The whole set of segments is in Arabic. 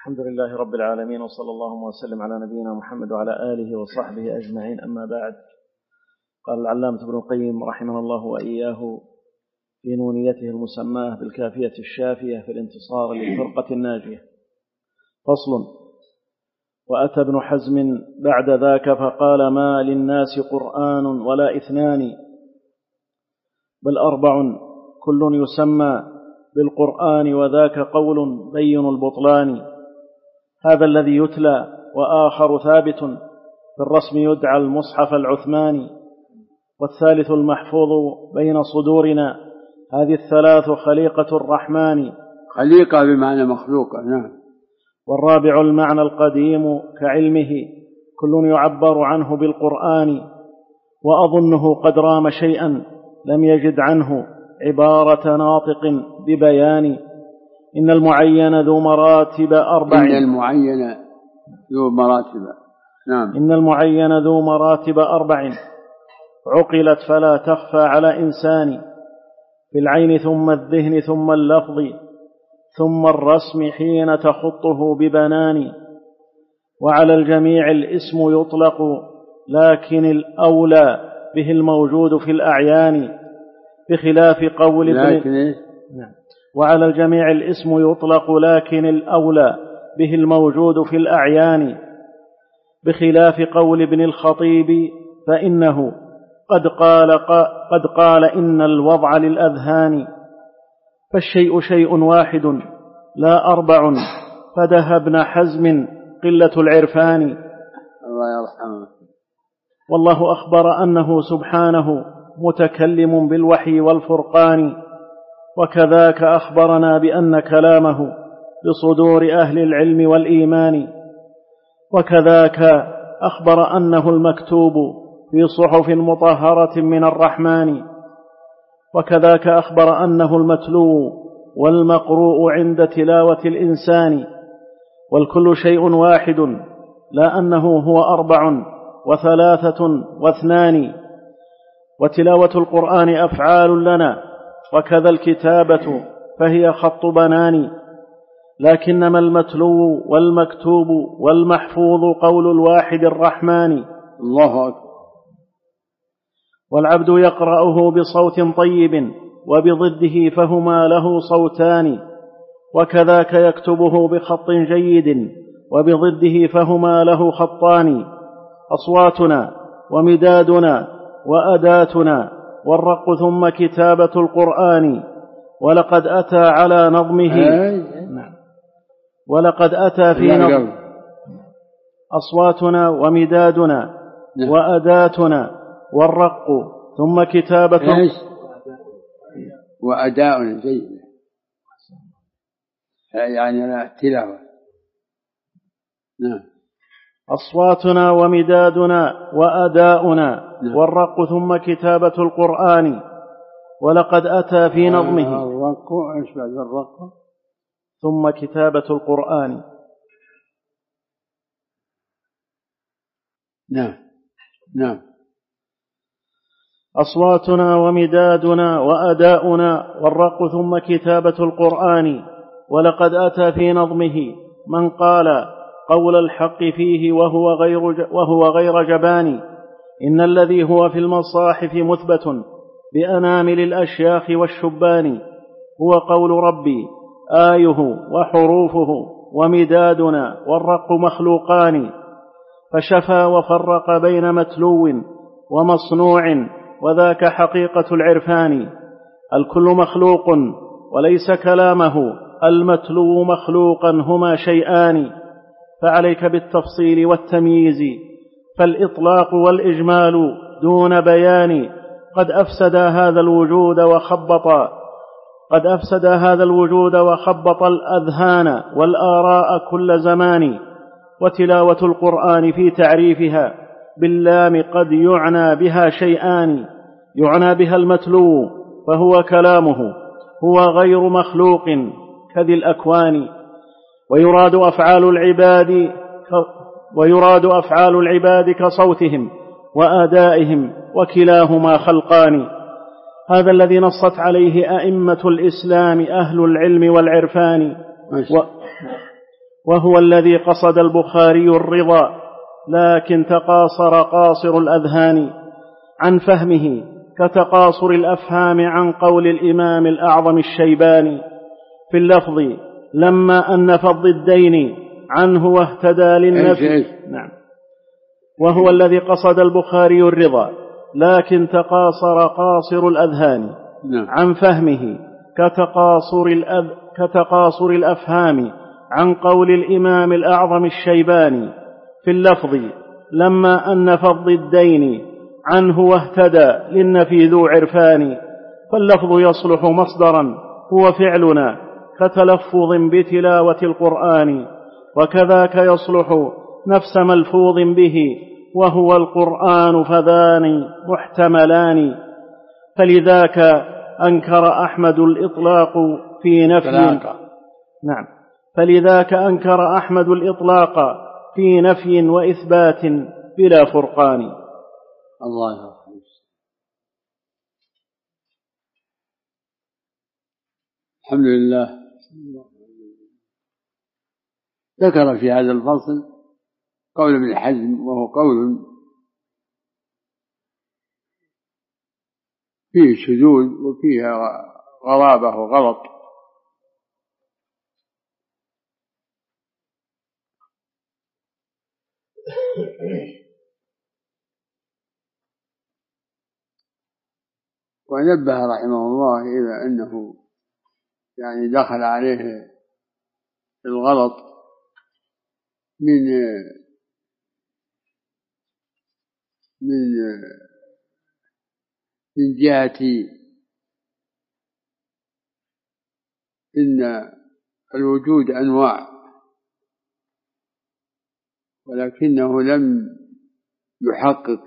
الحمد لله رب العالمين، وصلى الله وسلم على نبينا محمد وعلى آله وصحبه أجمعين. أما بعد، قال العلامة ابن القيم رحمه الله وإياه في نونيته المسماة بالكافية الشافية في الانتصار للفرقة الناجية: فصل. وأتى ابن حزم بعد ذاك فقال: ما للناس قرآن ولا اثنان، بل 4 كل يسمى بالقرآن، وذاك قول بين البطلان. هذا الذي يتلى، وآخر ثابت في الرسم يدعى المصحف العثماني، والثالث المحفوظ بين صدورنا. هذه 3 خليقة الرحمن. خليقة بمعنى مخلوقة، نعم. والرابع المعنى القديم كعلمه، كل يعبر عنه بالقرآن، وأظنه قد رام شيئا لم يجد عنه عبارة ناطق ببيان. إن المعين ذو مراتب 4. إن المعين ذو مراتب، نعم. إن المعين ذو مراتب 4 عقلت فلا تخفى على إنسان، في العين ثم الذهن ثم اللفظ ثم الرسم حين تخطه ببنان. وعلى الجميع الاسم يطلق، لكن الأولى به الموجود في الأعيان، بخلاف قول وعلى الجميع الاسم يطلق، لكن الأولى به الموجود في الأعيان، بخلاف قول ابن الخطيب، فإنه قد قال إن الوضع للأذهان. فالشيء شيء واحد لا 4، فدها ابن حزم قلة العرفان. الله يرحمه. والله أخبر أنه سبحانه متكلم بالوحي والفرقان، وكذاك أخبرنا بأن كلامه بصدور أهل العلم والإيمان، وكذاك أخبر أنه المكتوب في صحف مطهرة من الرحمن، وكذاك أخبر أنه المتلو والمقروء عند تلاوة الإنسان. والكل شيء واحد، لا أنه هو 4 و3 و2. وتلاوة القرآن أفعال لنا، وكذا الكتابة فهي خط بنان، لكنما المتلو والمكتوب والمحفوظ قول الواحد الرحمن. الله أكبر. والعبد يقرأه بصوت طيب، وبضده فهما له صوتان، وكذاك يكتبه بخط جيد، وبضده فهما له خطان. أصواتنا ومدادنا وأداتنا، والرق ثم كتابة القرآن، ولقد أتى على نظمه. ولقد أتى في نظم. أصواتنا ومدادنا وأداتنا، والرق ثم كتابة وأداؤنا جيد، يعني تلاوة، نعم. أصواتنا ومدادنا وأداؤنا، والرق ثم كتابة القرآن، ولقد أتى في نظمه. الرق إيش بعد الرق؟ ثم كتابة القرآن، نعم نعم. أصواتنا ومدادنا وأداؤنا، والرق ثم كتابة القرآن، ولقد أتى في نظمه من قال قول الحق فيه وهو غير جبان. إن الذي هو في المصاحف مثبت بأنامل الأشياخ والشبان، هو قول ربي آيه وحروفه ومدادنا، والرق مخلوقان. فشفى وفرق بين متلو ومصنوع، وذاك حقيقة العرفان. الكل مخلوق وليس كلامه، المتلو مخلوقا، هما شيئان. فعليك بالتفصيل والتمييز، فالإطلاق والإجمال دون بيان. قد أفسد هذا الوجود وخبط الأذهان والآراء كل زمان. وتلاوة القرآن في تعريفها باللام قد يعنى بها شيئان: يعنى بها المتلو فهو كلامه، هو غير مخلوق كذي الأكوان. ويراد أفعال العباد كصوتهم وآدائهم، وكلاهما خلقان. هذا الذي نصت عليه أئمة الإسلام أهل العلم والعرفان. وهو الذي قصد البخاري الرضا، لكن تقاصر قاصر الأذهان عن فهمه كتقاصر الأفهام عن قول الإمام الأعظم الشيباني في اللفظ لما أنف الضدين عنه واهتدى للنفي. نعم. وهو الذي قصد البخاري الرضا، لكن تقاصر قاصر الأذهان عن فهمه كتقاصر الأفهام عن قول الإمام الأعظم الشيباني في اللفظ لما أنف الضدين عنه واهتدى للنفي ذو عرفان. فاللفظ يصلح مصدرا هو فعلنا كتلفظ بتلاوة القرآن، وكذاك يصلح نفس ملفوظ به وهو القرآن، فذان محتملان. فلذاك أنكر أحمد الإطلاق في نفي. نعم. فلذاك أنكر أحمد الإطلاق في نفي وإثبات بلا فرقان. الله يرحمه. الحمد لله. ذكر في هذا الفصل قول ابن حزم، وهو قول فيه شذوذ وفيه غرابة وغلط، ونبه رحمه الله إلى أنه يعني دخل عليه الغلط من جهة إن الوجود أنواع، ولكنه لم يحقق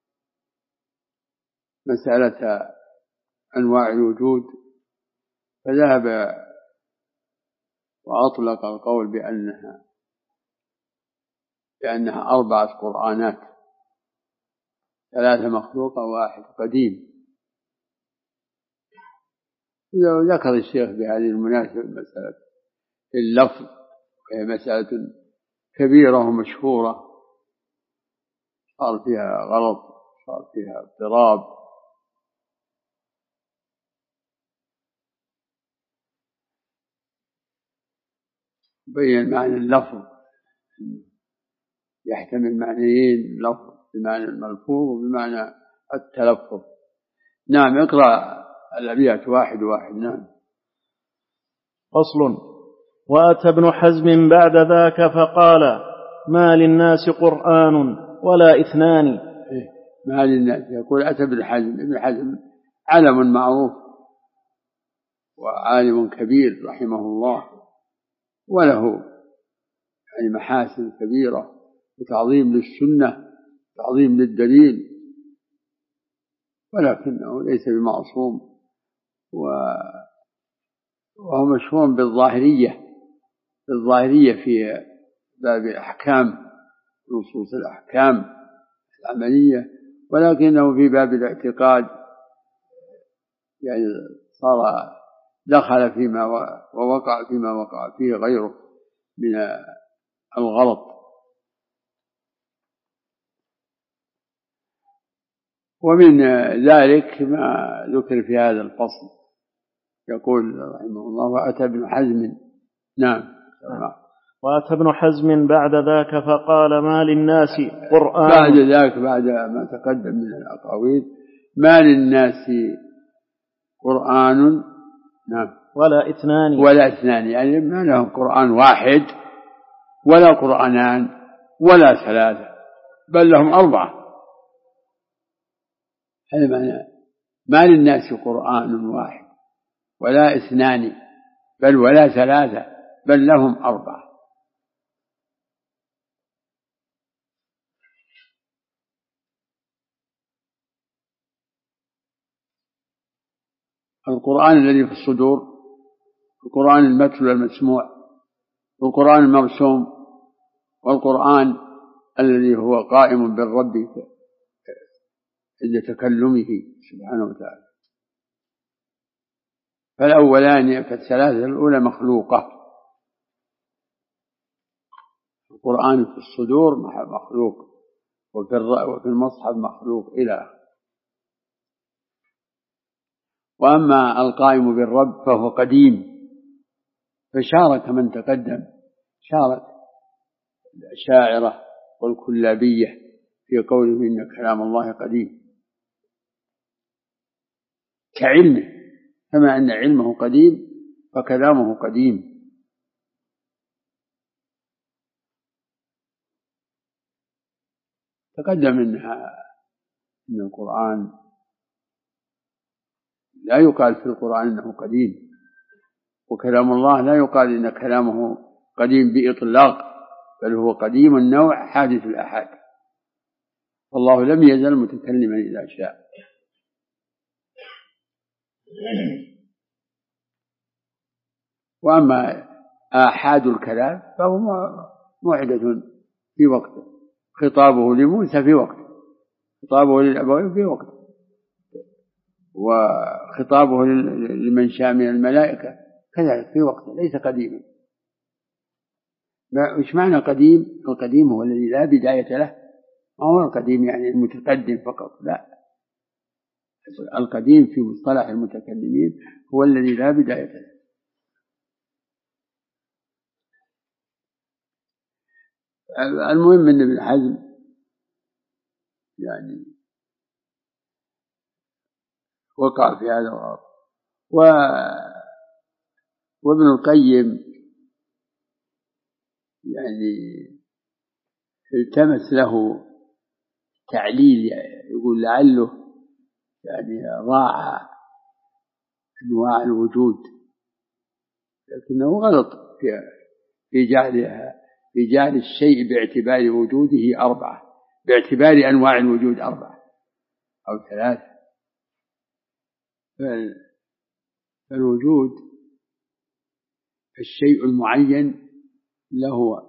مسألة أنواع الوجود، فذهب وأطلق القول بأنها 4 قرآنات، 3 مخلوقة و1 قديم. ذكر الشيخ بهذه المناسبة مسألة اللفظ، وهي مسألة كبيرة ومشهورة صار فيها غلط، صار فيها اضطراب. بين معنى اللفظ يحتمل معنيين، اللفظ بمعنى الملفوظ وبمعنى التلفظ. نعم. اقرأ الأبيات 1 و1. نعم. فصل. وأتى ابن حزم بعد ذاك فقال ما للناس قرآن ولا 2. ما للناس، يقول أتى ابن حزم. ابن حزم علم معروف وعالم كبير رحمه الله، وله يعني محاسن كبيرة وتعظيم للسنة، تعظيم للدليل، ولكنه ليس بمعصوم، وهو مشهور بالظاهرية في باب الأحكام، نصوص الأحكام العملية، ولكنه في باب الاعتقاد يعني صار دخل فيما ووقع فيما وقع فيه غيره من الغلط. ومن ذلك ما ذكر في هذا الفصل، يقول رحمه الله وأتى ابن حزم. نعم. وأتى ابن حزم بعد ذاك فقال ما للناس قرآن. بعد ذاك، بعد ما تقدم من الأقاويل، ما للناس قرآن. نعم. ولا 2، يعني ما لهم قرآن واحد ولا قرآنان ولا 3، بل لهم 4. هذا معنى ما للناس قرآن واحد ولا 2 بل ولا 3، بل لهم 4. القرآن الذي في الصدور، القرآن المتلو المسموع، والقرآن المرسوم، والقرآن الذي هو قائم بالرب عند تكلمه سبحانه وتعالى. فالأولان، فالثلاثة الأولى مخلوقة، القرآن في الصدور مخلوق، وفي المصحف مخلوق إلى آخره. وأما القائم بالرب فهو قديم، فشارك من تقدم، شارك الأشاعرة والكلابية في قوله إن كلام الله قديم كعلمه، كما أن علمه قديم فكلامه قديم. تقدم إن القرآن لا يقال في القرآن إنه قديم، وكلام الله لا يقال إن كلامه قديم بإطلاق، بل هو قديم النوع حادث الآحاد، والله لم يزل متكلما إذا شاء. وأما آحاد الكلام فهو موعدة في وقته، خطابه لموسى في وقته، خطابه للأبوين في وقته، وخطابه لمن شاء من الملائكة كذلك في وقته، ليس قديما. وش معنى قديم؟ القديم هو الذي لا بداية له، ما هو القديم يعني المتقدم فقط، لا، القديم في مصطلح المتكلمين هو الذي لا بداية له. المهم أن ابن حزم يعني وقع في هذا الغلط، وابن القيم يعني التمس له تعليل، يقول لعله يعني راعى أنواع الوجود، لكنه غلط في جعل الشيء باعتبار وجوده أربعة، باعتبار أنواع الوجود أربعة أو ثلاثة. فالوجود الشيء المعين له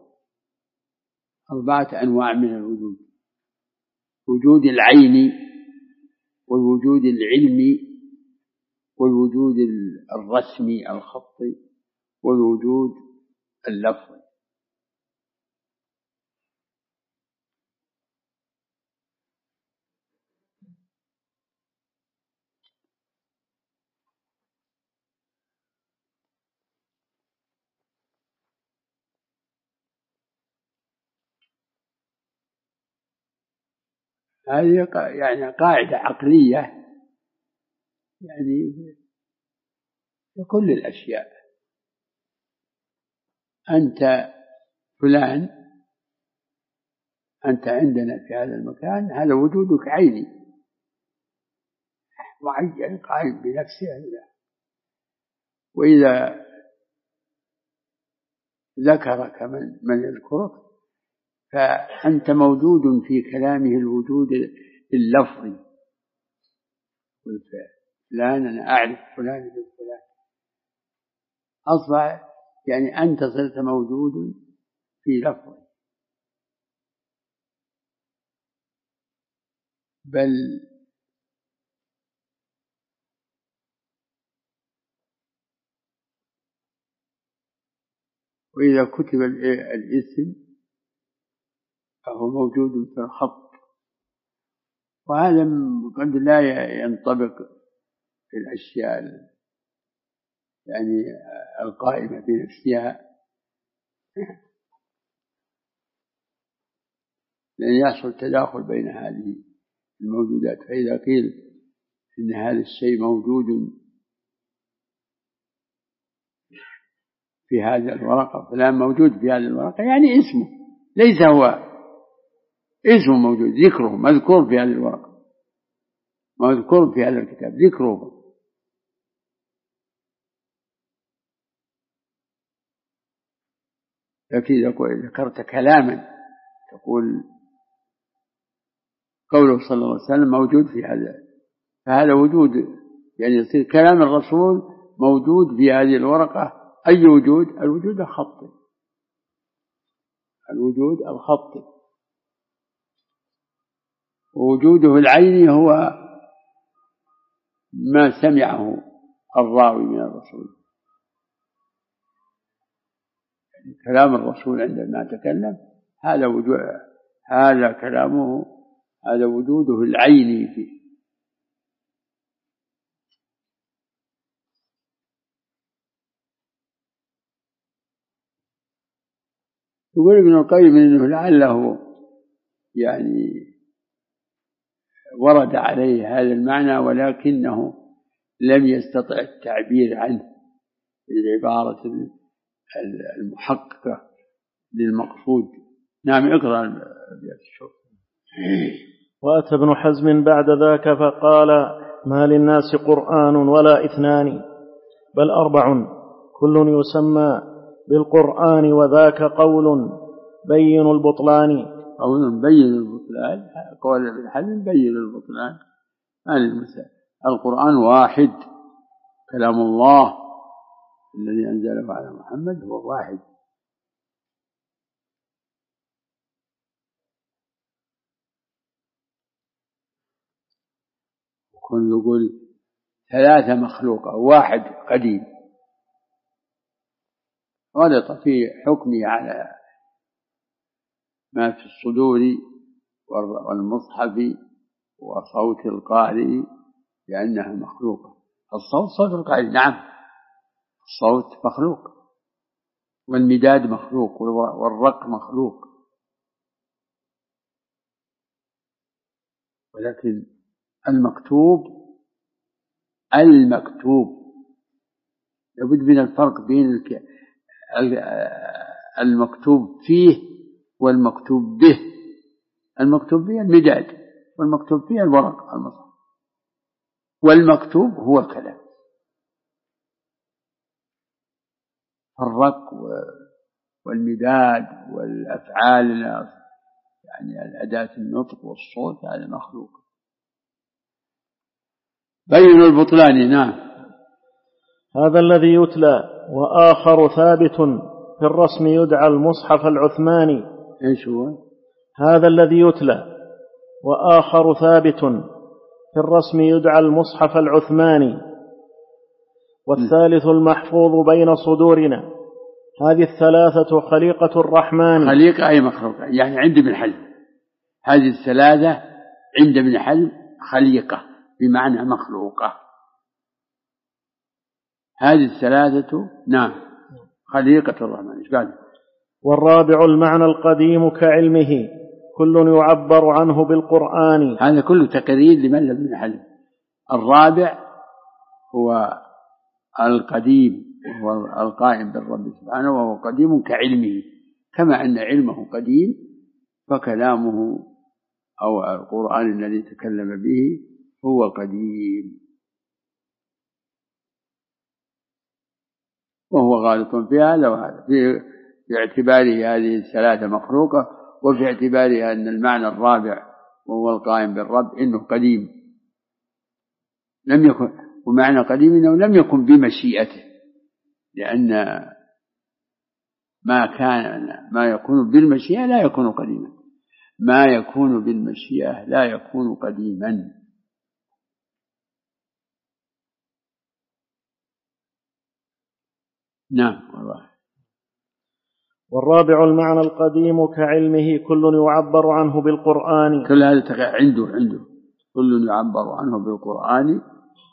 أربعة أنواع من الوجود: وجود العين، والوجود العلمي، والوجود الرسمي الخطي، والوجود اللفظي. هذه يعني قاعدة عقلية يعني في كل الأشياء. أنت فلان، أنت عندنا في هذا المكان، هذا وجودك عيني معين قائم بنفسه. وإذا ذكرك من يذكرك فأنت موجود في كلامه الوجود اللفظي والفعل. فلان أنا أعرف فلان بالفلان، أصبح يعني أنت صرت موجود في لفظه. بل وإذا كتب الاسم فهو موجود في الخط، وهذا قد لا ينطبق في الأشياء يعني القائمة بنفسها، لأن يحصل تداخل بين هذه الموجودات. فإذا قيل إن هذا الشيء موجود في هذه الورقة، فلان موجود في هذه الورقة، يعني اسمه ليس هو اسمه موجود، ذكره مذكور في هذه الورقة، مذكور في هذا الكتاب ذكره. لكن إذا ذكرت كلاما تقول قوله صلى الله عليه وسلم موجود في هذا، فهذا وجود، يعني يصير كلام الرسول موجود في هذه الورقة. أي وجود؟ الوجود الخطي، الوجود الخطي. ووجوده العيني هو ما سمعه الراوي من الرسول، يعني كلام الرسول عندما تكلم هذا كلامه، هذا وجوده العيني فيه. يقول ابن القيم إنه لعله يعني ورد عليه هذا المعنى، ولكنه لم يستطع التعبير عنه بالعبارة المحققة للمقصود. نعم، اقرأ الشوط. وأتى ابن حزم بعد ذاك فقال: ما للناس قرآن ولا 2 بل 4 كل يسمى بالقرآن، وذاك قول بين البطلان. قول بين البطلان، قول ابن حزم بين البطلان. القرآن واحد، كلام الله الذي أنزله على محمد هو واحد. وكن يقول 3 مخلوقة، 1 قديم. غلط في حكمه على ما في الصدور والمصحف وصوت القارئ لأنها مخلوقة. الصوت صوت القارئ، نعم، الصوت مخلوق، والمداد مخلوق، والرق مخلوق، ولكن المكتوب لابد من الفرق بين المكتوب فيه والمكتوب به. المكتوب به المداد، والمكتوب فيه الورق المصحف، والمكتوب هو الكلام. الرق والمداد والأفعال يعني الأداة النطق والصوت هذا مخلوق. بين البطلان. نعم. هذا الذي يتلى وآخر ثابت في الرسم يدعى المصحف العثماني. ايش هو؟ هذا الذي يتلى وآخر ثابت في الرسم يدعى المصحف العثماني، والثالث المحفوظ بين صدورنا. هذه 3 خليقة الرحمن. خليقة أي مخلوقة، يعني عند ابن حزم هذه 3 عند ابن حزم خليقة بمعنى مخلوقة. هذه 3 نعم خليقة الرحمن. إيش قال؟ والرابع المعنى القديم كعلمه كل يعبر عنه بالقرآن. هذا كله تقرير لمذهب ابن حزم. الرابع هو القديم، وهو القائم بالرب سبحانه، وهو قديم كعلمه، كما أن علمه قديم فكلامه أو القرآن الذي تكلم به هو قديم، وهو غالط في هذا وهذا، في اعتباره هذه 3 مخلوقة، وفي اعتبارها أن المعنى الرابع وهو القائم بالرب إنه قديم لم يكن، ومعنى قديم إنه لم يكن بمشيئته، لأن ما يكون بالمشيئة لا يكون قديما، ما يكون بالمشيئة لا يكون قديما. نعم. والرابع المعنى القديم كعلمه كل يعبر عنه بالقرآن. كل هذا عنده كل يعبر عنه بالقرآن.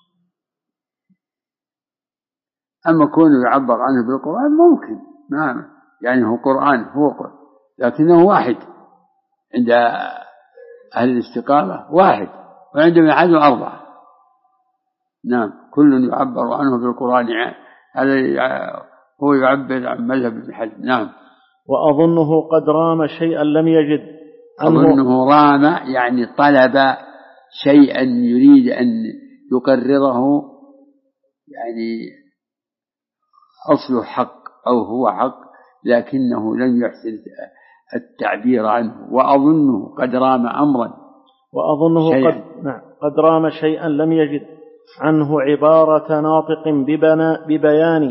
أما كونه يعبر عنه بالقرآن ممكن، نعم، يعني هو قرآن، هو قرآن، لكنه واحد عند أهل الاستقامة، واحد، وعند ابن حزم 4. نعم، كل يعبر عنه بالقرآن، هذا هو يعبر عن مذهب ابن حزم. نعم. وأظنه قد رام شيئا لم يجد عنه. أظنه رام يعني طلب شيئا يريد أن يقرره، يعني أصله حق أو هو حق، لكنه لم يحسن التعبير عنه. وأظنه قد رام أمرا، وأظنه قد رام شيئا لم يجد عنه عبارة ناطق ببيان.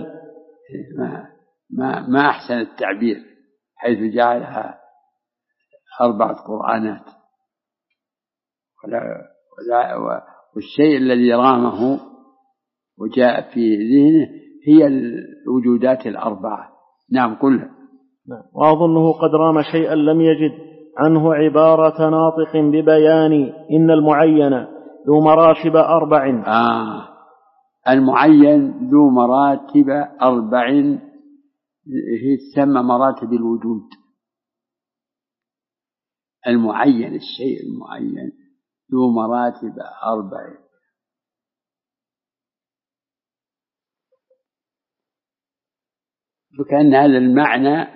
ما أحسن التعبير، حيث جعلها 4 قرآنات. والشيء الذي رامه وجاء في ذهنه هي الوجودات 4. نعم، كلها وأظنه قد رام شيئا لم يجد عنه عبارة ناطق ببيان إن المعين ذو مراتب 4. المعين ذو مراتب 4 هي تسمى مراتب الوجود. المعين، الشيء المعين ذو مراتب 4. فكأن هذا المعنى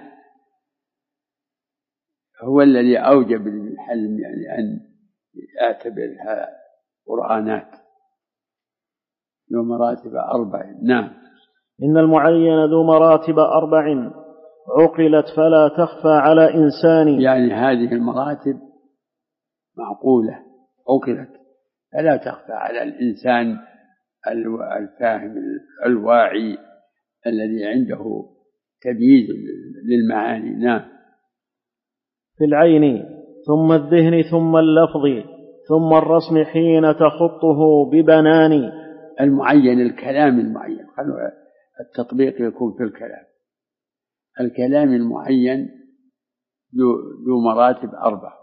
هو الذي أوجب للحلم يعني أن يعتبرها قرآنات ذو مراتب 4. نعم. إن المعين ذو مراتب 4 عقلت فلا تخفى على إنسان. يعني هذه المراتب معقولة، عقلت فلا تخفى على الإنسان الفاهم الواعي الذي عنده تمييز للمعاني. نعم. في العين ثم الذهن ثم اللفظ ثم الرسم حين تخطه ببنان. المعين الكلام المعين، التطبيق يكون في الكلام. الكلام المعين ذو مراتب 4،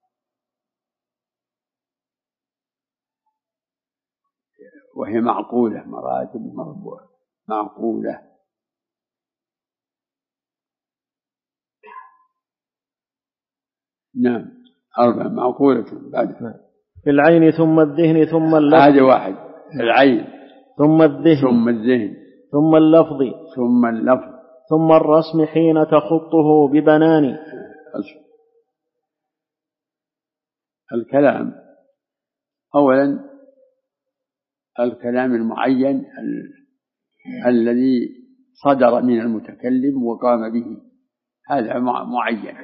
وهي معقولة، مراتب مربوعة معقولة. نعم 4 معقولة. بعد في العين ثم الذهن ثم اللفظ. هذا واحد. العين ثم الذهن ثم الذهن ثم اللفظ ثم اللفظ ثم الرسم حين تخطه ببنان. الكلام أولا، الكلام المعين الذي صدر من المتكلم وقام به، هذا معين.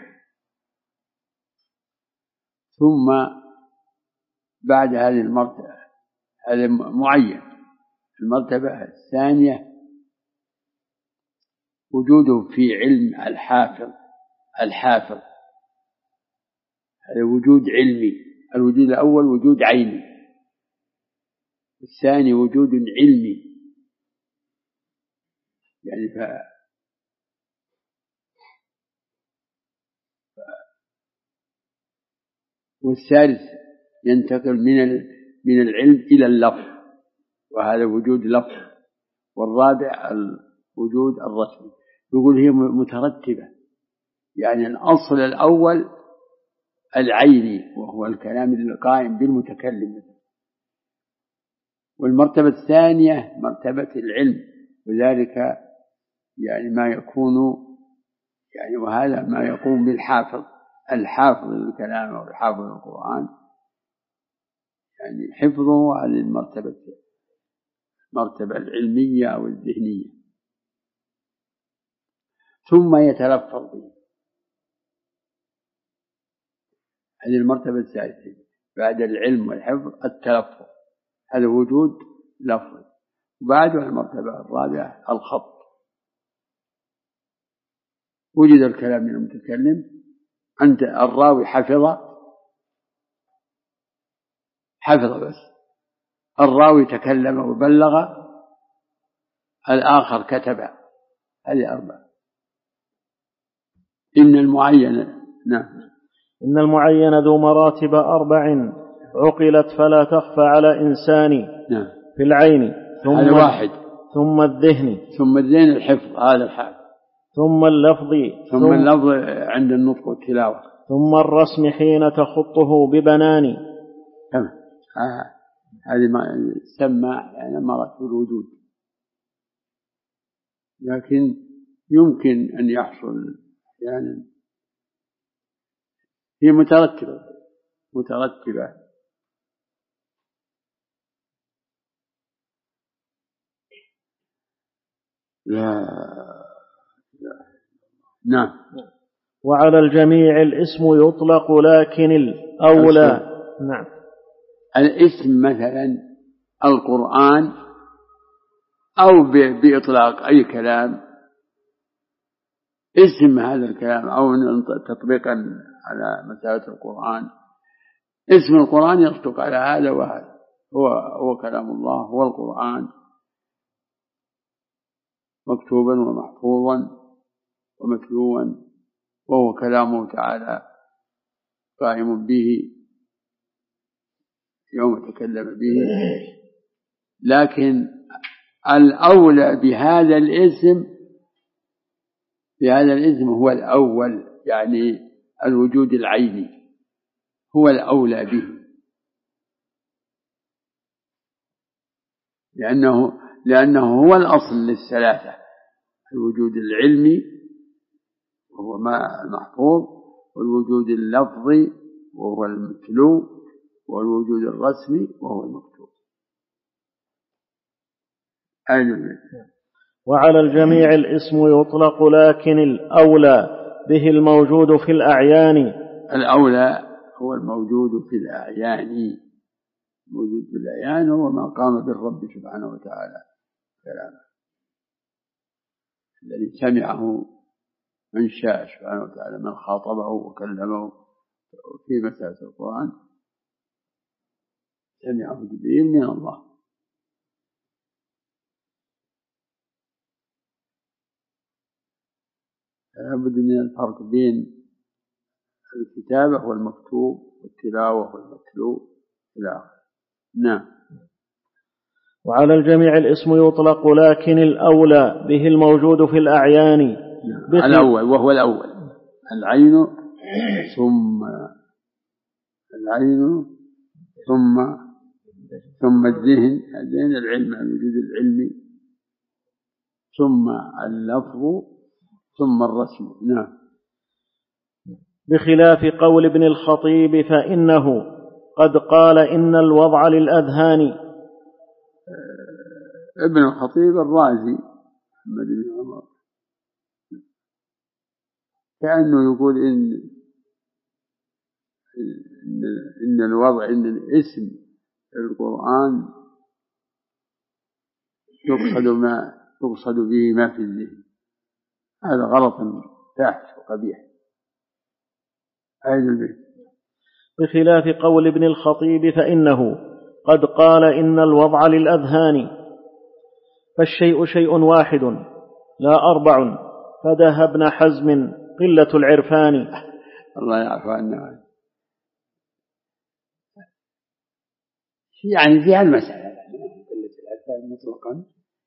ثم بعد هذه المرتبة هذا معين. المرتبة الثانية وجوده في علم الحافظ هذا وجود علمي. الوجود الأول وجود عيني، الثاني وجود علمي. يعني والثالث ينتقل من العلم إلى اللفظ، وهذا وجود لفظ. والرابع الوجود الرسمي. يقول هي مترتبة، يعني الأصل الأول العيني وهو الكلام القائم بالمتكلم، والمرتبة الثانية مرتبة العلم، وذلك يعني ما يكون يعني وهذا ما يقوم الحافظ للكلام أو الحافظ للقرآن، يعني حفظه هذه المرتبة العلمية أو الذهنية. ثم يتلفظ به، هذه المرتبة الثالثة بعد العلم والحفظ التلفظ، هذا وجود لفظ. وبعدها المرتبة الرابعة الخط، وجد الكلام من المتكلم، أنت الراوي حفظ بس، الراوي تكلم وبلغ، الآخر كتب. هذه 4. إن المعين. نعم. إن المعين ذو مراتب 4 عقلت فلا تخفى على إنسان. نعم. في العين هذا واحد. ثم الذهن الحفظ، هذا الحافظ. ثم اللفظ عند النطق والتلاوة. ثم الرسم حين تخطه ببنان. تمام. هذه ما تسمى يعني مراتب الوجود، لكن يمكن أن يحصل يعني هي مترتبة. لا. نعم. وعلى الجميع الاسم يطلق، لكن الأولى. نعم. الاسم مثلا القرآن، أو بإطلاق أي كلام اسم هذا الكلام، أو تطبيقا على مسألة القرآن. اسم القرآن يصدق على هذا وهذا، هو كلام الله، هو القرآن مكتوبا ومحفوظا ومتلوا وهو كلامه تعالى قائم به يوم تكلم به. لكن الأولى بهذا الاسم هو الأول، يعني الوجود العيني هو الأولى به، لأنه هو الأصل للثلاثة: الوجود العلمي وهو ما المحفوظ، والوجود اللفظي وهو المتلو، والوجود الرسمي وهو المكتوب. وعلى الجميع الاسم يطلق، لكن الأولى به الموجود في الأعيان. الأولى هو الموجود في الأعيان. موجود في الأعيان هو ما قام بالرب سبحانه وتعالى كلامه الذي سمعه من شاء سبحانه وتعالى، من خاطبه وكلمه في مسألة القرآن سمعه جبريل من الله. لابد من الفرق بين الكتابة والمكتوب والتلاوة والمتلو إلى آخره. نعم. وعلى الجميع الاسم يطلق، لكن الأولى به الموجود في الأعيان. الأول وهو الأول، العين ثم الذهن العلم، الوجود العلمي، ثم اللفظ، ثم الرسم. نعم. بخلاف قول ابن الخطيب فإنه قد قال إن الوضع للأذهان. ابن الخطيب الرازي محمد بن عمر كأنه يقول إن الوضع، إن الاسم القرآن يقصد به ما في الذهن. هذا غلط فاحش وقبيح. بخلاف قول ابن الخطيب فإنه قد قال إن الوضع للأذهان، فالشيء شيء واحد لا أربع، فدها ابن حزم قلة العرفان. الله يعفو عنا. يعني في المسألة قلة العرفان مطلقا،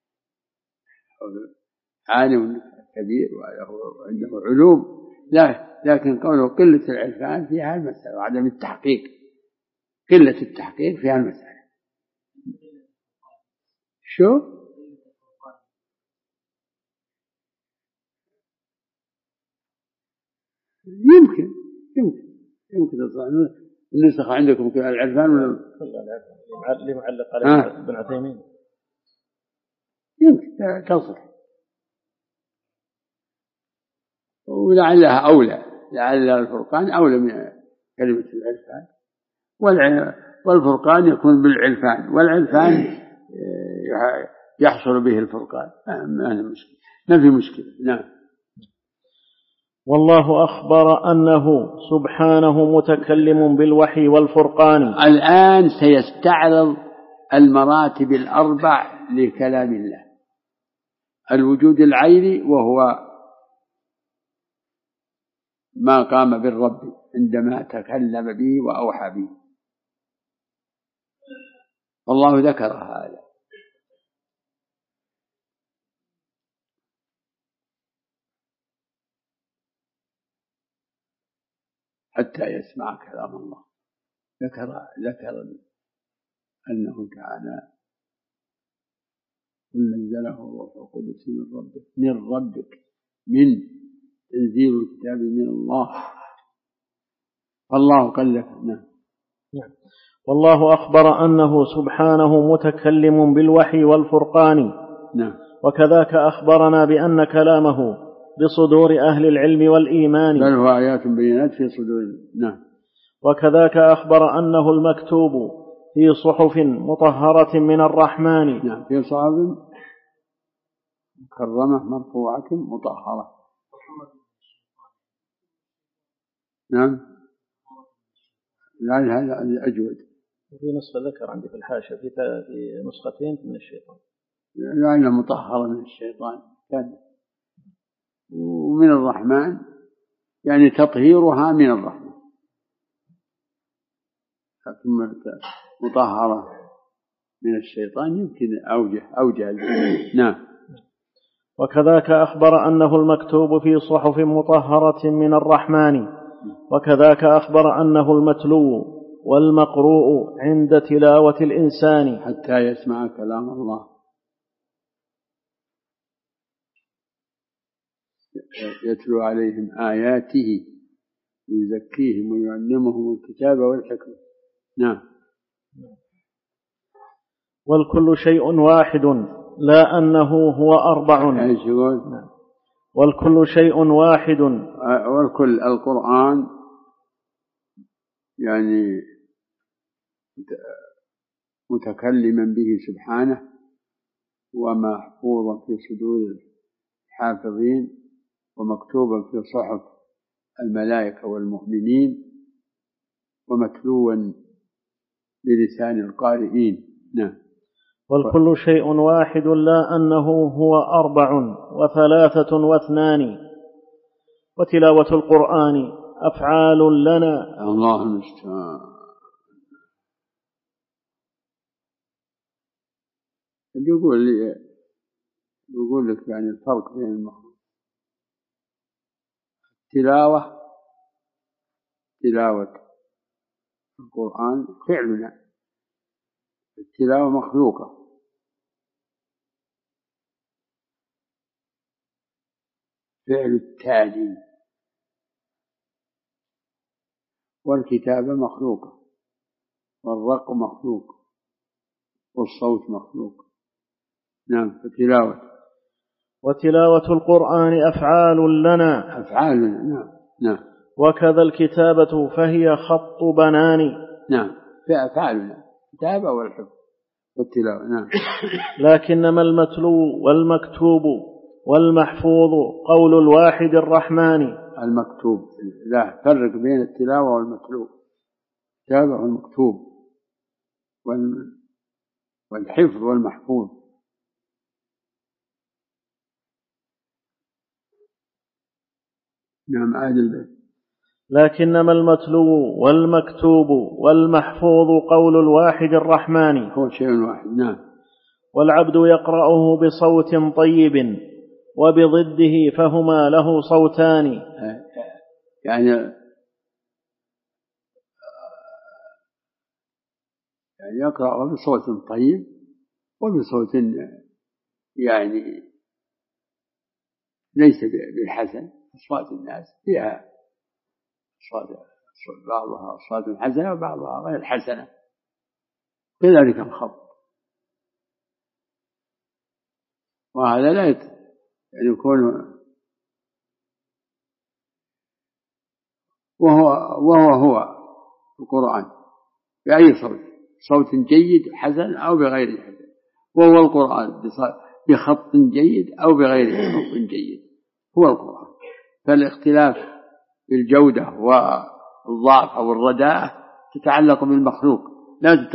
عالم كبير وعنده علوم، لكن قوله قلة العرفان في المسألة وعدم التحقيق، قلة التحقيق في المسألة. شو يمكن النسخ عندكم العرفان ولا اللي معلق عليه ابن عثيمين يمكن تصح، ولعلها أولى، لعل الفرقان أولى من كلمة العرفان، والفرقان يكون بالعرفان، والعرفان يحصل به الفرقان. ما في مشكلة. نعم. والله أخبر أنه سبحانه متكلم بالوحي والفرقان. الآن سيستعرض المراتب الأربع لكلام الله: الوجود العيني وهو ما قام بالرب عندما تكلم به وأوحى به، الله ذكر هذا. حتى يسمع كلام الله ذكر أنه تعالى قل نزله الروح القدس من ربك من تنزيل الكتاب من الله، فالله قال لك. نعم. والله أخبر أنه سبحانه متكلم بالوحي والفرقان. نعم. وكذاك أخبرنا بأن كلامه بصدور أهل العلم والإيمان، بل هو آيات بينات في صدور. نعم. وكذاك أخبر أنه المكتوب في صحف مطهرة من الرحمن. نعم. في صحف مكرمة مرفوعة مطهرة. نعم. لا هذا أجود. في نسخة ذكر عندي في الحاشية في نسختين من الشيطان، لأنه مطهرة من الشيطان كان، ومن الرحمن يعني تطهيرها من الرحمة، لكن مطهرة من الشيطان يمكن أوجه. نعم. وكذاك أخبر أنه المكتوب في صحف مطهرة من الرحمن، وكذاك أخبر أنه المتلو والمقروء عند تلاوة الإنسان حتى يسمع كلام الله، يتلو عليهم آياته ويزكيهم ويعلمهم الكتاب والحكمة. نعم. والكل شيء واحد لا أنه هو أربع. ايش يقول؟ والكل شيء واحد، والكل القرآن يعني متكلما به سبحانه ومحفوظا في صدور الحافظين ومكتوبا في صحف الملائكة والمؤمنين ومتلوا بلسان القارئين. نعم. والكل شيء واحد لا أنه هو أربع وثلاثة واثنان. وتلاوة القرآن أفعال لنا. الله المستعان. يقول لك يعني الفرق بين المخلوق. تلاوة القرآن فعلنا، التلاوة مخلوقة، فعل التالي، والكتابة مخلوقة، والرق مخلوق، والصوت مخلوق. نعم. وتلاوة القرآن أفعال لنا. نعم. وكذا الكتابة فهي خط بنان. نعم. فأفعالنا الكتابة والحفظ والتلاوة. نعم. لكنما المتلو والمكتوب والمحفوظ قول الواحد الرحمن. المكتوب، لا فرق بين التلاوة والمتلو. الكتابة والمكتوب والحفظ والمحفوظ. نعم. عادل. لكنما المتلو والمكتوب والمحفوظ قول الواحد الرحمن، هو شيء واحد. نعم. والعبد يقرأه بصوت طيب وبضده فهما له صوتان. يعني يقرأ بصوت طيب وبصوت يعني ليس بالحسن. أصوات الناس فيها بعضها أصوات حسنة وبعضها غير حسنة، كذلك الخط. وهذا لا يكون وهو القرآن بأي صوت جيد حسن أو بغير حسن، وهو القرآن بخط جيد أو بغير خط جيد، هو القرآن. فالاختلاف في الجودة والضعف أو الرداء تتعلق بالمخلوق، لا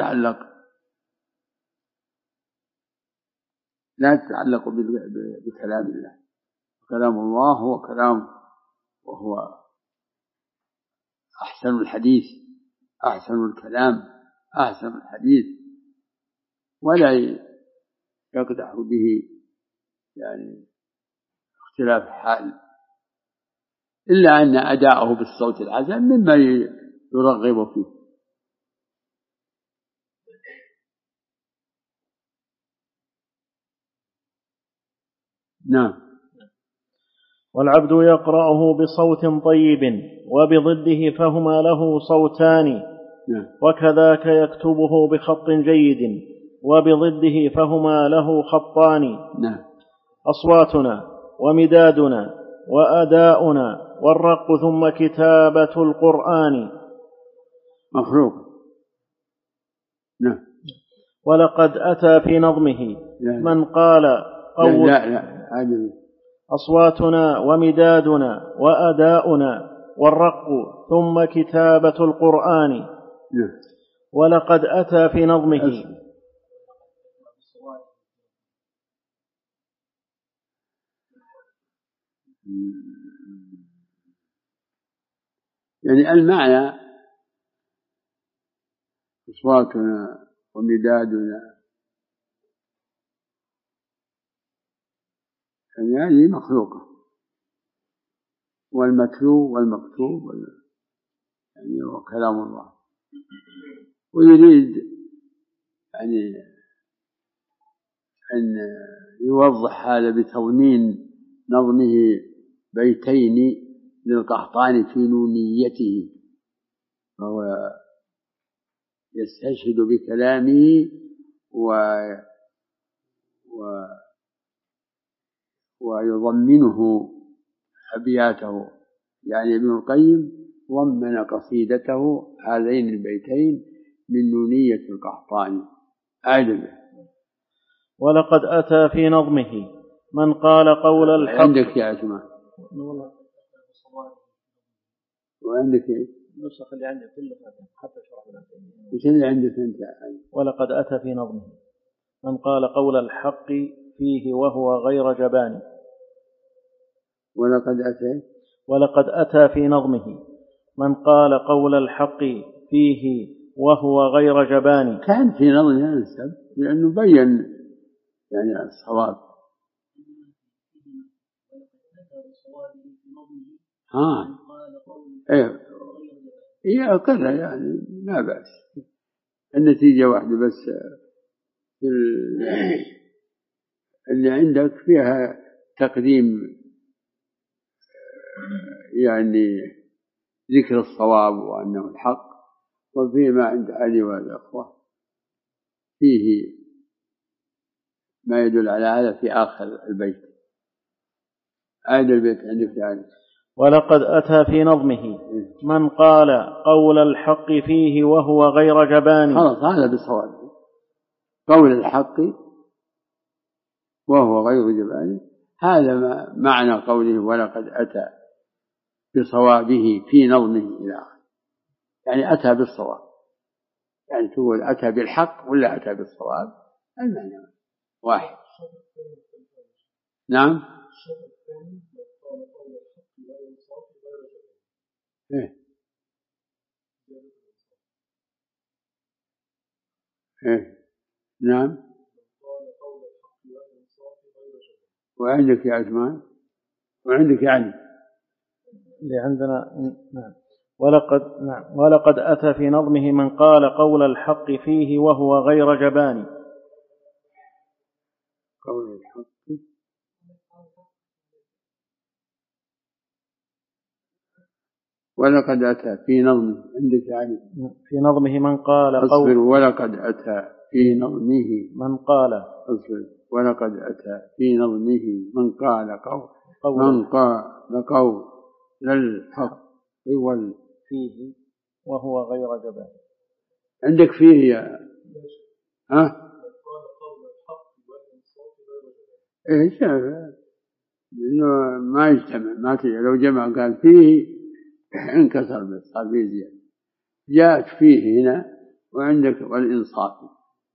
تتعلق بكلام الله. كلام الله هو كلام، وهو أحسن الحديث، أحسن الكلام، أحسن الحديث، ولا يقدح به يعني اختلاف حال، إلا أن أداءه بالصوت الحسن مما يرغب فيه. نعم. والعبد يقرأه بصوت طيب وبضده فهما له صوتان. نعم. وكذاك يكتبه بخط جيد وبضده فهما له خطان. نعم. أصواتنا ومدادنا وأداؤنا والرق ثم كتابة القرآن مخلوق. نعم. ولقد أتى في نظمه من قال قول لا أصواتنا ومدادنا وأداؤنا والرق ثم كتابة القرآن. نعم. ولقد أتى في نظمه يعني المعنى أصواتنا ومدادنا يعني هذه مخلوقة، والمتلو والمكتوب يعني هو كلام الله. ويريد يعني أن يوضح هذا بتضمين نظمه بيتين للقحطاني في نونيته، فهو يستشهد بكلامه ويضمنه أبياته. يعني ابن القيم ضمن قصيدته هذين البيتين من نونية القحطاني. أعجبه. ولقد أتى في نظمه من قال قول الحق. عندك يا أسماء؟ وعندك النسخ اللي عندي كلها حتى شرحنا. وش اللي عندك أنت؟ ولقد أتى في نظمه من قال قول الحق فيه وهو غير جبان. ولقد أتى في نظمه من قال قول الحق فيه وهو غير جبان. كان في نظمه أنسب لأنه بين يعني الصواب. إيه أقل يعني ما بأس، النتيجة واحدة. بس اللي عندك فيها تقديم يعني ذكر الصواب وأنه الحق، وفيما عند علي والأخوة فيه ما يدل على هذا في آخر البيت. أين البيت عندك يعني؟ ولقد أتى في نظمه من قال قول الحق فيه وهو غير جبان. خلاص هذا بصواب، قول الحق وهو غير جبان، هذا معنى قوله ولقد أتى بصوابه في نظمه إلى آخره. يعني أتى بالصواب، يعني تقول أتى بالحق ولا أتى بالصواب، المعنى واحد. نعم. نعم. وعندك يا عثمان؟ وعندك يعني اللي عندنا. نعم. ولقد أتى في نظمه من قال قول الحق فيه وهو غير جبان. قول الحق ولقد أتى في نظمه. عندك يعني في نظمه من قال أصبر. ولقد أتى في نظمه من قال. أصبر. ولقد أتى في نظمه من قال قول للحق فيه وهو غير جبان. عندك فيه يا إيه شاف إنه ما يجتمع، ما تجي. لو جمع قال فيه انكسر بس صار فيه زيادة. جاءت فيه هنا وعندك والإنصاف.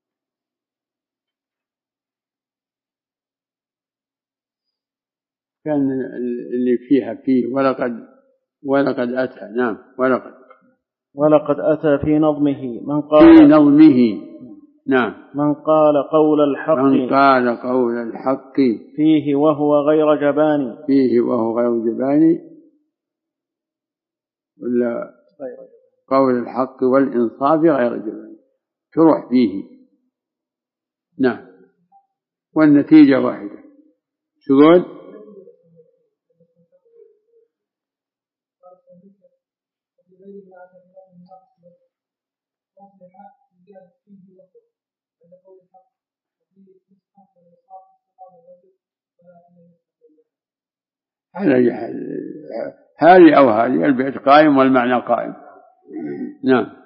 كان اللي فيها فيه ولقد أتى. نعم. ولقد أتى في نظمه من قال في نظمه. نعم. من قال قول الحق فيه وهو غير جبان. فيه وهو غير جبان ولا قول الحق والإنصاف غير جبان، تروح فيه. نعم. والنتيجة واحدة. شو قول؟ هذه أو هذه، البيت قائم والمعنى قائم. نعم.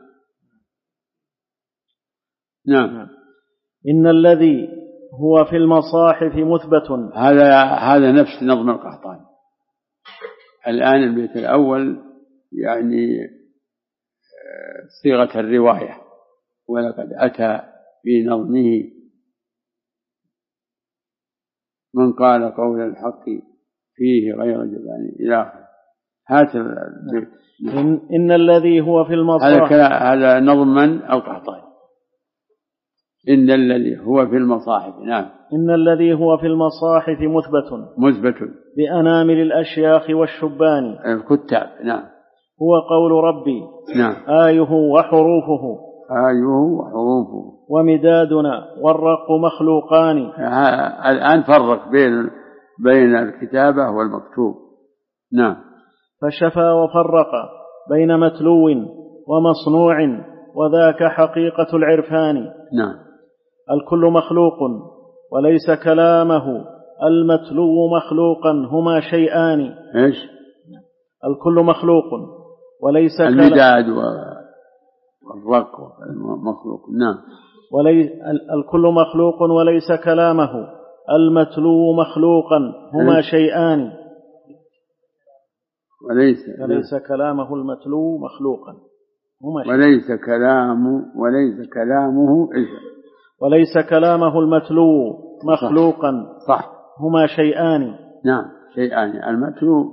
إن الذي هو في المصاحف مثبت. هذا نفس نظم القحطاني. الآن البيت الأول يعني صيغة الرواية، ولقد أتى في نظمه من قال قول الحق فيه غير جبان إلى آخره. هات إن الذي هو في المصاحف. هذا نظم من القحطاني. إن الذي هو في المصاحف. نعم. إن الذي هو في المصاحف مثبت بأنامل الأشياخ والشبان الكتاب. نعم. هو قول ربي. نعم. آيه وحروفه ومدادنا والرق مخلوقان. الآن فرق بين الكتابة والمكتوب. نعم. فشفى وفرق بين متلو ومصنوع وذاك حقيقة العرفان. نعم. الكل مخلوق وليس كلامه، المتلو مخلوقا، هما شيئان. إيش؟ الكل مخلوق وليس المداد والرق مخلوق. نعم. الكل مخلوق وليس كلامه، المتلو مخلوقا، هما شيئان. وليس كلامه المتلو مخلوقا، هما شيئان. وليس كلامه المتلو مخلوقا. صح. هما شيئان. نعم. شيئان المتلو.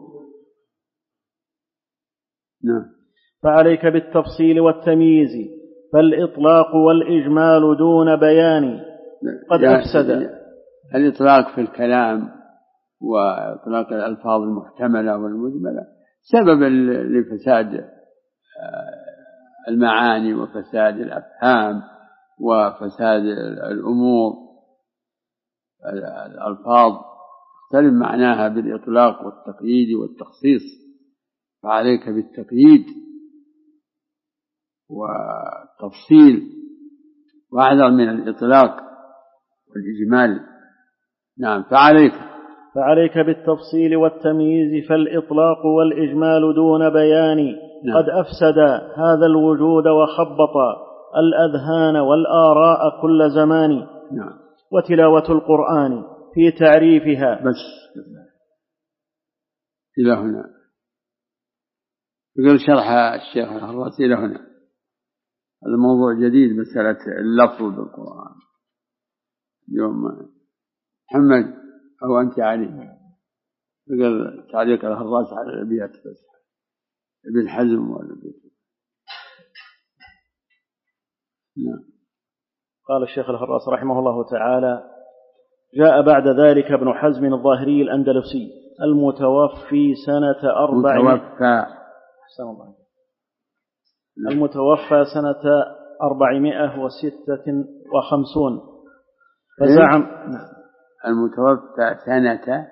نعم. فعليك بالتفصيل والتمييز، فالإطلاق والإجمال دون بيان قد أفسد. الإطلاق في الكلام وإطلاق الألفاظ المحتملة والمجملة سبب لفساد المعاني وفساد الأفهام وفساد الأمور. الألفاظ تختلف معناها بالإطلاق والتقييد والتخصيص، فعليك بالتقييد والتفصيل واحذر من الإطلاق والإجمال. نعم. فعليك بالتفصيل والتمييز، فالإطلاق والإجمال دون بيان. نعم. قد أفسد هذا الوجود وخبط الأذهان والآراء كل زمان. نعم. وتلاوة القرآن في تعريفها. بس إلى هنا يقول شرح الشيخ الحراس إلى هنا. هذا موضوع جديد، مسألة اللفظ بالقرآن. اليوم محمد أو أنت علي يقول تعليق الحراس على الأبيات بس ابن حزم والأبيات. نعم. قال الشيخ الحراس رحمه الله تعالى: جاء بعد ذلك ابن حزم الظاهري الأندلسي المتوفى سنة 456 فزعم. المتوفى سنة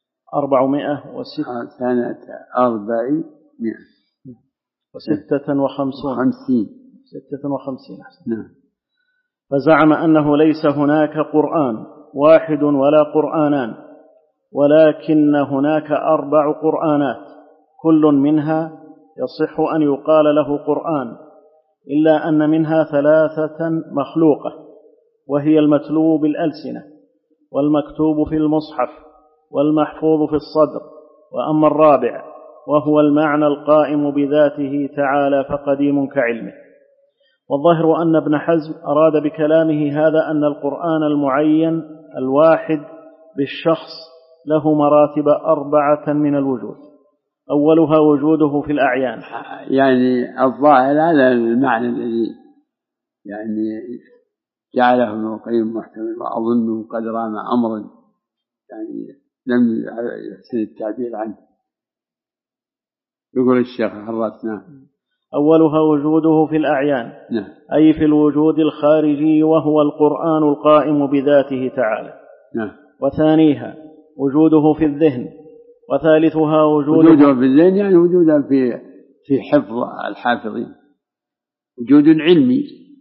456 فزعم أنه ليس هناك قرآن واحد ولا قرآنان، ولكن هناك 4 قرآنات كل منها يصح أن يقال له قرآن، إلا أن منها 3 مخلوقة، وهي المتلو بالألسنة والمكتوب في المصحف والمحفوظ في الصدر. وأما الرابع وهو المعنى القائم بذاته تعالى فقديم كعلمه. والظاهر أن ابن حزم أراد بكلامه هذا أن القرآن المعين الواحد بالشخص له مراتب 4 من الوجود، أولها وجوده في الأعيان. يعني الظاهر هذا المعنى الذي يعني جعله ابن القيم محتمل، وأظنه قد رام أمرا يعني لم يحسن التعبير عنه. يقول الشيخ الحراس: نعم. أولها وجوده في الأعيان. نعم. أي في الوجود الخارجي، وهو القرآن القائم بذاته تعالى. نعم. وثانيها وجوده في الذهن. وثالثها وجوده في الذهن يعني وجوده في حفظ الحافظين، وجود علمي،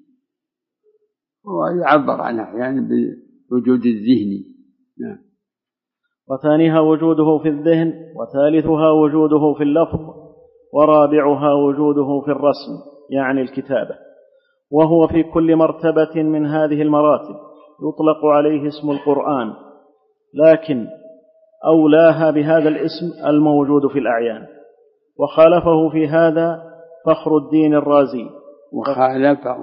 ويعبر عنه أحيانا بالوجود الذهني. نعم. وثانيها وجوده في الذهن، وثالثها وجوده في اللفظ، ورابعها وجوده في الرسم يعني الكتابة. وهو في كل مرتبة من هذه المراتب يطلق عليه اسم القرآن، لكن أولاها بهذا الاسم الموجود في الأعيان. وخالفه في هذا فخر الدين الرازي.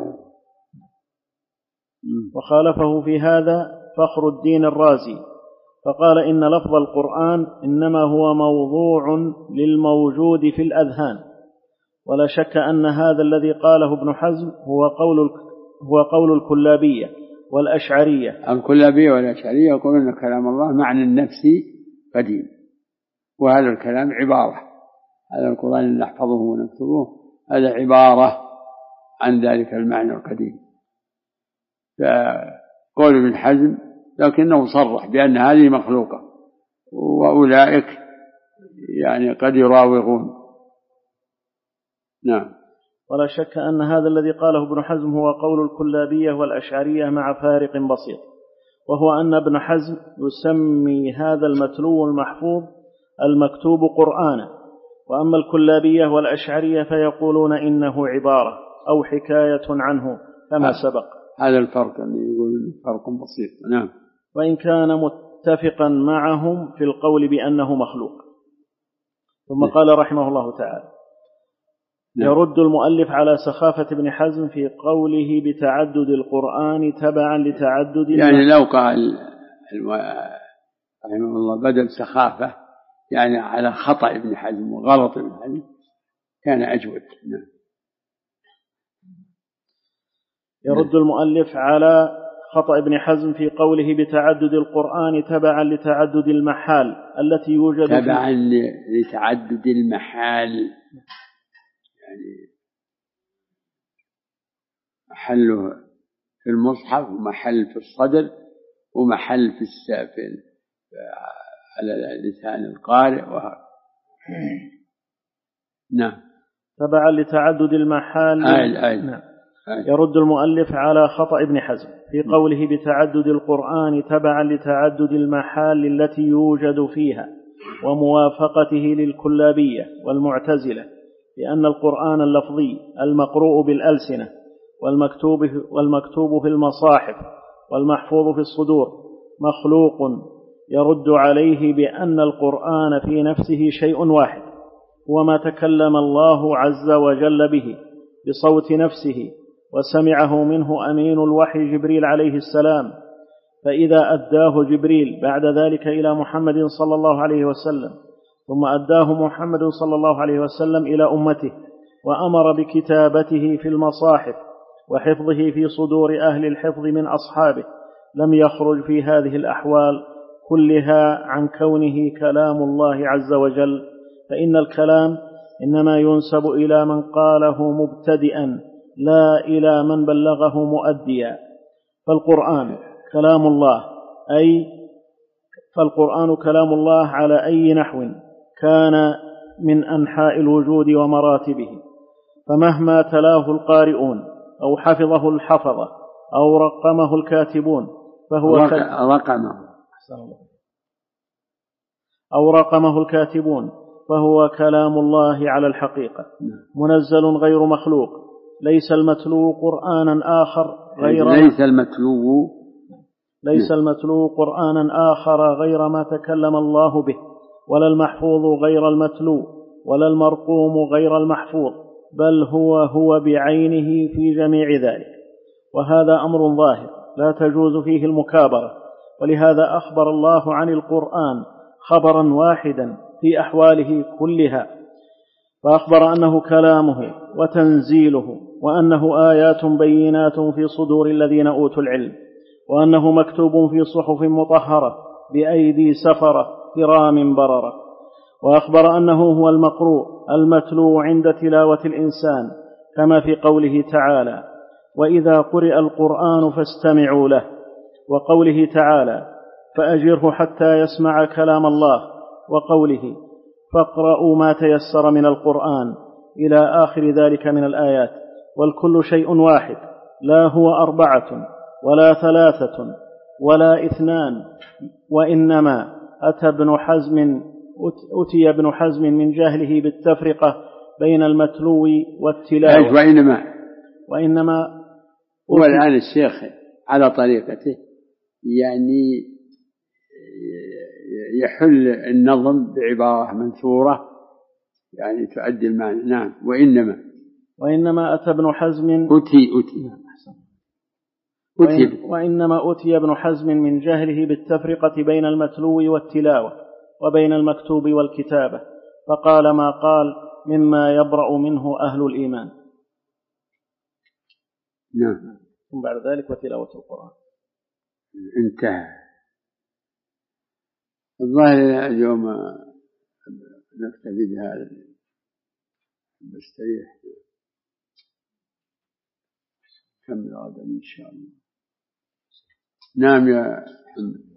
وخالفه في هذا فخر الدين الرازي فقال إن لفظ القرآن إنما هو موضوع للموجود في الأذهان، ولا شك أن هذا الذي قاله ابن حزم هو قول الكلابية والأشعرية. الكلابية والأشعرية يقولون أن كلام الله معنى النفسي قديم، وهذا الكلام عبارة، هذا القرآن اللي نحفظه ونكتبه هذا عبارة عن ذلك المعنى القديم. فقول ابن حزم لكنه صرح بأن هذه مخلوقة، وأولئك يعني قد يراوغون. نعم. ولا شك أن هذا الذي قاله ابن حزم هو قول الكلابية والأشعرية مع فارق بسيط، وهو أن ابن حزم يسمي هذا المتلو المحفوظ المكتوب قرآنا، وأما الكلابية والأشعرية فيقولون إنه عبارة أو حكاية عنه كما سبق. هذا الفرق اللي يقول فرق بسيط. نعم. وإن كان متفقا معهم في القول بأنه مخلوق. ثم قال رحمه الله تعالى: يرد المؤلف على سخافة ابن حزم في قوله بتعدد القرآن تبعا لتعدد، يعني لو قال رحمه الله بدل سخافة يعني على خطأ ابن حزم وغلط ابن حزم كان أجود. يرد المؤلف على خطأ ابن حزم في قوله بتعدد القرآن تبعا لتعدد المحال التي يوجد تبعا لتعدد المحال، يعني محله في المصحف ومحل في الصدر ومحل في السافل على لسان القارئ نعم. تبعا لتعدد المحال. نعم. يرد المؤلف على خطأ ابن حزم في قوله بتعدد القرآن تبعا لتعدد المحال التي يوجد فيها وموافقته للكلابية والمعتزلة، لأن القرآن اللفظي المقروء بالألسنة والمكتوب في المصاحف والمحفوظ في الصدور مخلوق، يرد عليه بأن القرآن في نفسه شيء واحد هو ما تكلم الله عز وجل به بصوت نفسه وسمعه منه أمين الوحي جبريل عليه السلام، فإذا أداه جبريل بعد ذلك إلى محمد صلى الله عليه وسلم ثم أداه محمد صلى الله عليه وسلم إلى أمته وأمر بكتابته في المصاحف وحفظه في صدور أهل الحفظ من أصحابه، لم يخرج في هذه الأحوال كلها عن كونه كلام الله عز وجل، فإن الكلام إنما ينسب إلى من قاله مبتدئا لا إلى من بلغه مؤديا. فالقرآن كلام الله على أي نحو كان من أنحاء الوجود ومراتبه، فمهما تلاه القارئون أو حفظه الحفظة أو رقمه الكاتبون فهو كلام الله على الحقيقة منزل غير مخلوق، ليس المتلو قرآنا آخر غير ما تكلم الله به، ولا المحفوظ غير المتلو، ولا المرقوم غير المحفوظ، بل هو بعينه في جميع ذلك، وهذا أمر ظاهر لا تجوز فيه المكابرة، ولهذا أخبر الله عن القرآن خبرا واحدا في أحواله كلها، فأخبر أنه كلامه وتنزيله، وأنه آيات بينات في صدور الذين أوتوا العلم، وأنه مكتوب في صحف مطهرة بأيدي سفرة كرام بررة، وأخبر أنه هو المقروء المتلو عند تلاوة الإنسان، كما في قوله تعالى: وإذا قرئ القرآن فاستمعوا له، وقوله تعالى: فأجره حتى يسمع كلام الله، وقوله: فاقرأوا ما تيسر من القرآن، إلى آخر ذلك من الآيات. والكل شيء واحد، لا هو 4 ولا 3 ولا 2، وإنما أتي ابن حزم من جهله بالتفرقة بين المتلو والتلاوة. وإنما هو الآن الشيخ على طريقته يعني يحل النظم بعبارة منثورة يعني تؤدي المعنى. نعم. وإنما أتى ابن حزم وإنما أتي ابن حزم من جهله بالتفرقة بين المتلو والتلاوة وبين المكتوب والكتابة، فقال ما قال مما يبرأ منه أهل الإيمان. نعم. ثم بعد ذلك وتلاوة القرآن. انتهى. الظاهر اليوم نكتفي بهذا، بستريح كمل غدا إن شاء الله. نعم يا محمد.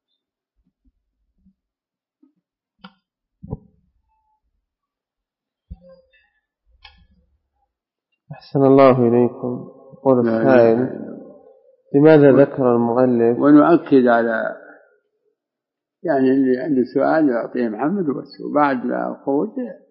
أحسن الله إليكم. يقول السائل لماذا ذكر المؤلف، ونؤكد على يعني اللي عنده سؤال يعطيه محمد بس، وبعد الخروج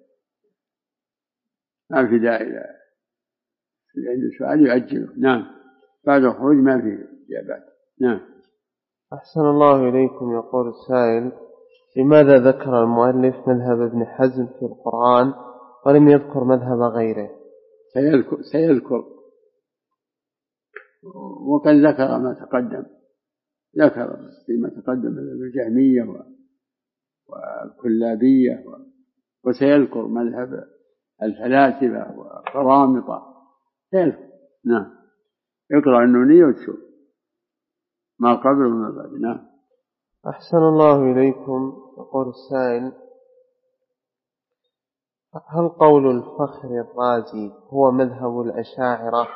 ما في داعي، اللي عنده سؤال يؤجله. نعم، بعد الخروج ما في إجابات. نعم. أحسن الله إليكم. يقول السائل لماذا ذكر المؤلف مذهب ابن حزم في القرآن ولم يذكر مذهب غيره؟ سيذكر وقد ذكر ما تقدم، ذكر فيما تقدم مذهب الجهمية والكلابية، وسيذكر مذهب الفلاسفة والقرامطة سيذكر. نعم، اقرأ النونية وتشوف ما قبل وما بعد. نعم. أحسن الله إليكم. يقول السائل هل قول الفخر الرازي هو مذهب الأشاعرة؟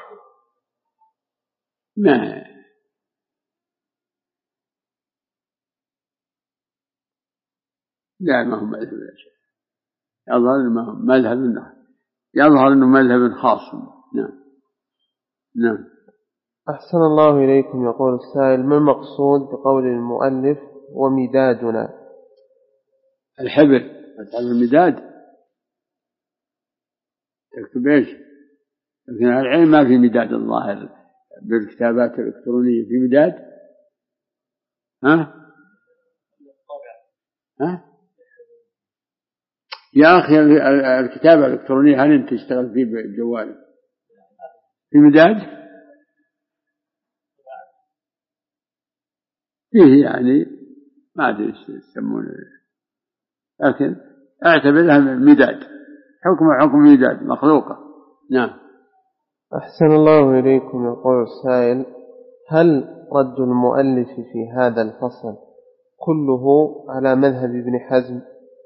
لا، ما هو مذهب الأشاعرة، يظهر أنه مذهب خاص. نعم. نعم. أحسن الله إليكم. يقول السائل ما المقصود بقول المؤلف ومدادنا؟ الحبر، المداد تكتب ايش؟ لكن العلم ما في مداد الظاهر بالكتابات الإلكترونية، في مداد؟ ها؟ يا أخي الكتابة الإلكترونية هل أنت تشتغل فيه بجوالك في مداد؟ فيه يعني ما أدري ايش يسمونه، لكن اعتبرها مداد، حكم مداد مخلوقة. نعم. أحسن الله إليكم. يقول السائل هل رد المؤلف في هذا الفصل كله على مذهب ابن حزم؟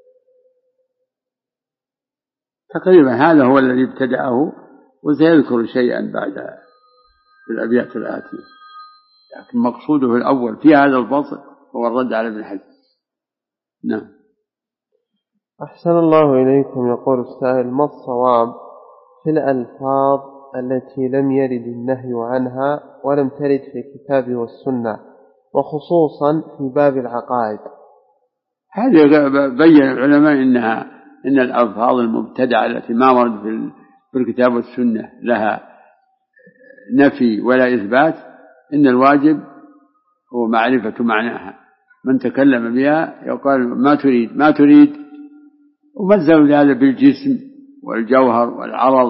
تقريبا هذا هو الذي ابتدأه، وسيذكر شيئا بعد في الأبيات الآتية، لكن مقصوده الأول في هذا الفصل هو الرد على ابن حزم. نعم. أحسن الله إليكم. يقول السائل ما الصواب في الألفاظ التي لم يرد النهي عنها ولم ترد في الكتاب والسنة، وخصوصا في باب العقائد؟ هذه بين العلماء إن الألفاظ المبتدعة التي ما ورد في الكتاب والسنة لها نفي ولا إثبات، إن الواجب هو معرفة معناها. من تكلم بها يقال ما تريد ومثل هذا بالجسم والجوهر والعرض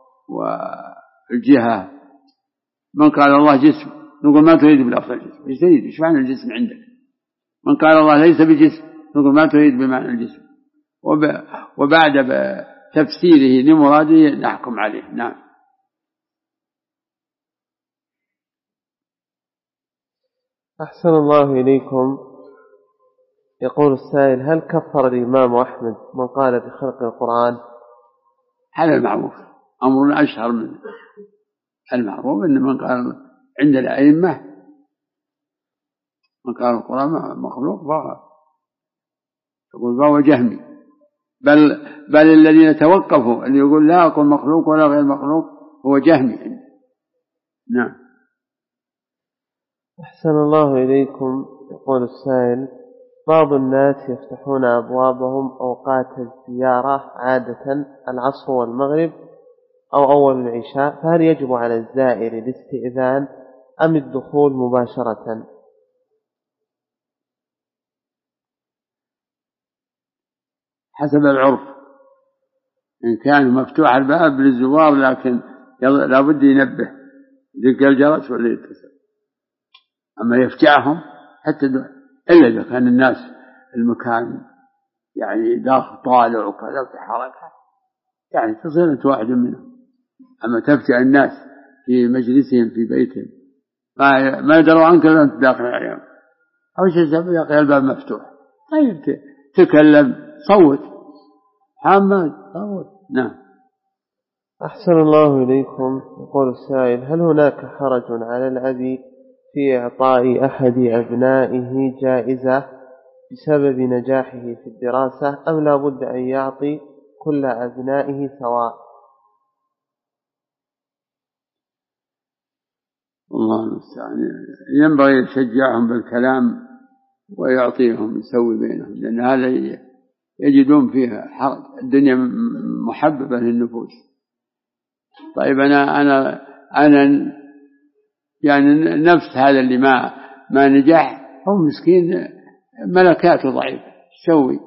والجهة. من قال الله جسم نقول ما تريد بلفظ الجسم، ايش تريد؟ ايش معنى الجسم عندك؟ من قال الله ليس بجسم نقول ما تريد بمعنى الجسم، وبعد تفسيره لمراده نحكم عليه. نعم. أحسن الله إليكم. يقول السائل هل كفر الإمام أحمد من قال بخلق القرآن؟ هذا المعروف، أمر أشهر من المعروف، إن من قال عند الأئمة من قال القرآن مخلوق فهو جهمي، بل الذين توقفوا اللي يقول لا أقول مخلوق ولا غير مخلوق هو جهمي. نعم. أحسن الله إليكم. يقول السائل بعض الناس يفتحون أبوابهم أوقات الزيارة عادة العصر والمغرب أو أول العشاء، فهل يجب على الزائر الاستئذان أم الدخول مباشرة؟ حسب العرف، إن كان مفتوح الباب للزوار لكن لابد ينبه، يدق الجرس ولا يتصل. أما يفجعهم حتى إلا إذا كان الناس المكان يعني داخل طالع وكذا في حركة يعني تصير أنت واحد منهم. أما تفجع الناس في مجلسهم في بيتهم ما يدروا عنك إلا أنت داخل عليهم أو شيء يا أخي الباب مفتوح طيب تكلم صوت محمد صوت. نعم. أحسن الله إليكم. يقول السائل: هل هناك حرج على الأب في إعطاء أحد أبنائه جائزة بسبب نجاحه في الدراسة أم لا بد أن يعطي كل أبنائه سواء؟ الله المستعان. ينبغي يشجعهم بالكلام ويعطيهم يسوي بينهم لأن هذا يجدون فيها حرج. الدنيا محببة للنفوس. طيب أنا يعني نفس هذا اللي ما نجح هو مسكين ملكاته ضعيفة سوي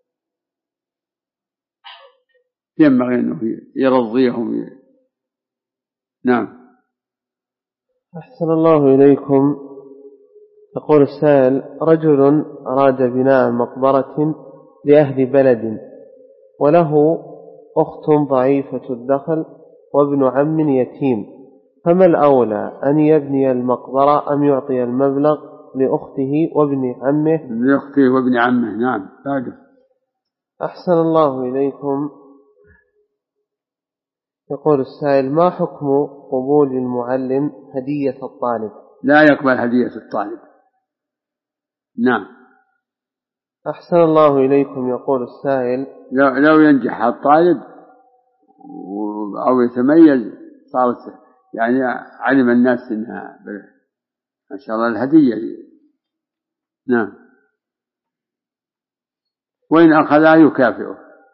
ينبغي أنه يرضيهم. نعم. أحسن الله إليكم. يقول السائل: رجل أراد بناء مقبرة لأهل بلد وله أخت ضعيفة الدخل وابن عم يتيم، فما الأولى أن يبني المقبرة أم يعطي المبلغ لأخته وابن عمه؟ لأخته وابن عمه. نعم. أحسن الله إليكم. يقول السائل: ما حكم قبول المعلم هدية الطالب؟ لا يقبل هدية الطالب. نعم. أحسن الله إليكم. يقول السائل: لو ينجح الطالب أو يتميز صارت يعني علم الناس إنها ما شاء الله الهدية دي. نعم. وإن أخذها يكافئه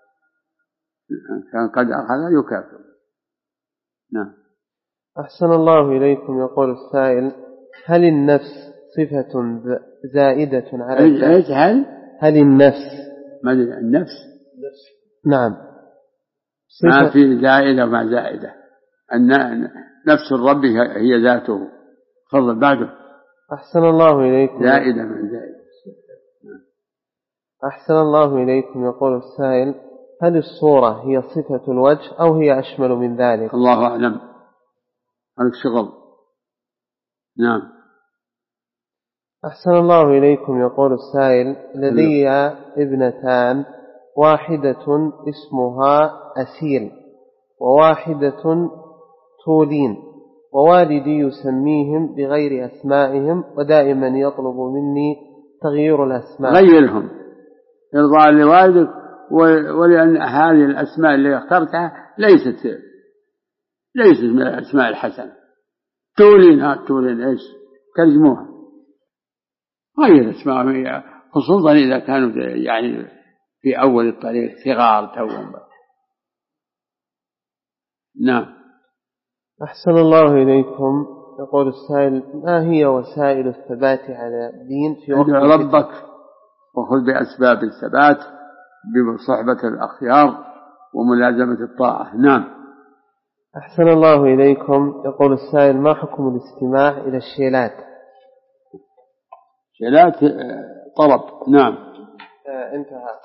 كان قد أخذها يكافئه. نعم. أحسن الله إليكم. يقول السائل: هل النفس صفة زائدة على الذات؟ هل النفس نعم ما في زائدة وما زائدة. نفس الرب هي ذاته. تفضل بعده. أحسن الله إليكم. زائدة من زائدة. أحسن الله إليكم. يقول السائل: هل الصورة هي صفة الوجه أو هي أشمل من ذلك؟ الله أعلم. هذا شغل. نعم. أحسن الله إليكم. يقول السائل: لدي ابنتان، واحدة اسمها أسيل وواحدة تولين، ووالدي يسميهم بغير أسمائهم ودائما يطلب مني تغيير الأسماء. غيرهم إرضاء لوالدك ولأن هذه الأسماء اللي اخترتها ليست من الأسماء الحسنة. تولين إيش ترجموها؟ غير اسمائهم خصوصا إذا كانوا يعني في أول الطريق صغار توهم. نعم. أحسن الله إليكم. يقول السائل: ما هي وسائل الثبات على الدين في وقت ربك وخذ بأسباب الثبات بصحبة الأخيار وملازمة الطاعة. نعم. أحسن الله إليكم. يقول السائل: ما حكم الاستماع إلى الشيلات؟ شيلات طرب. نعم. انتهى.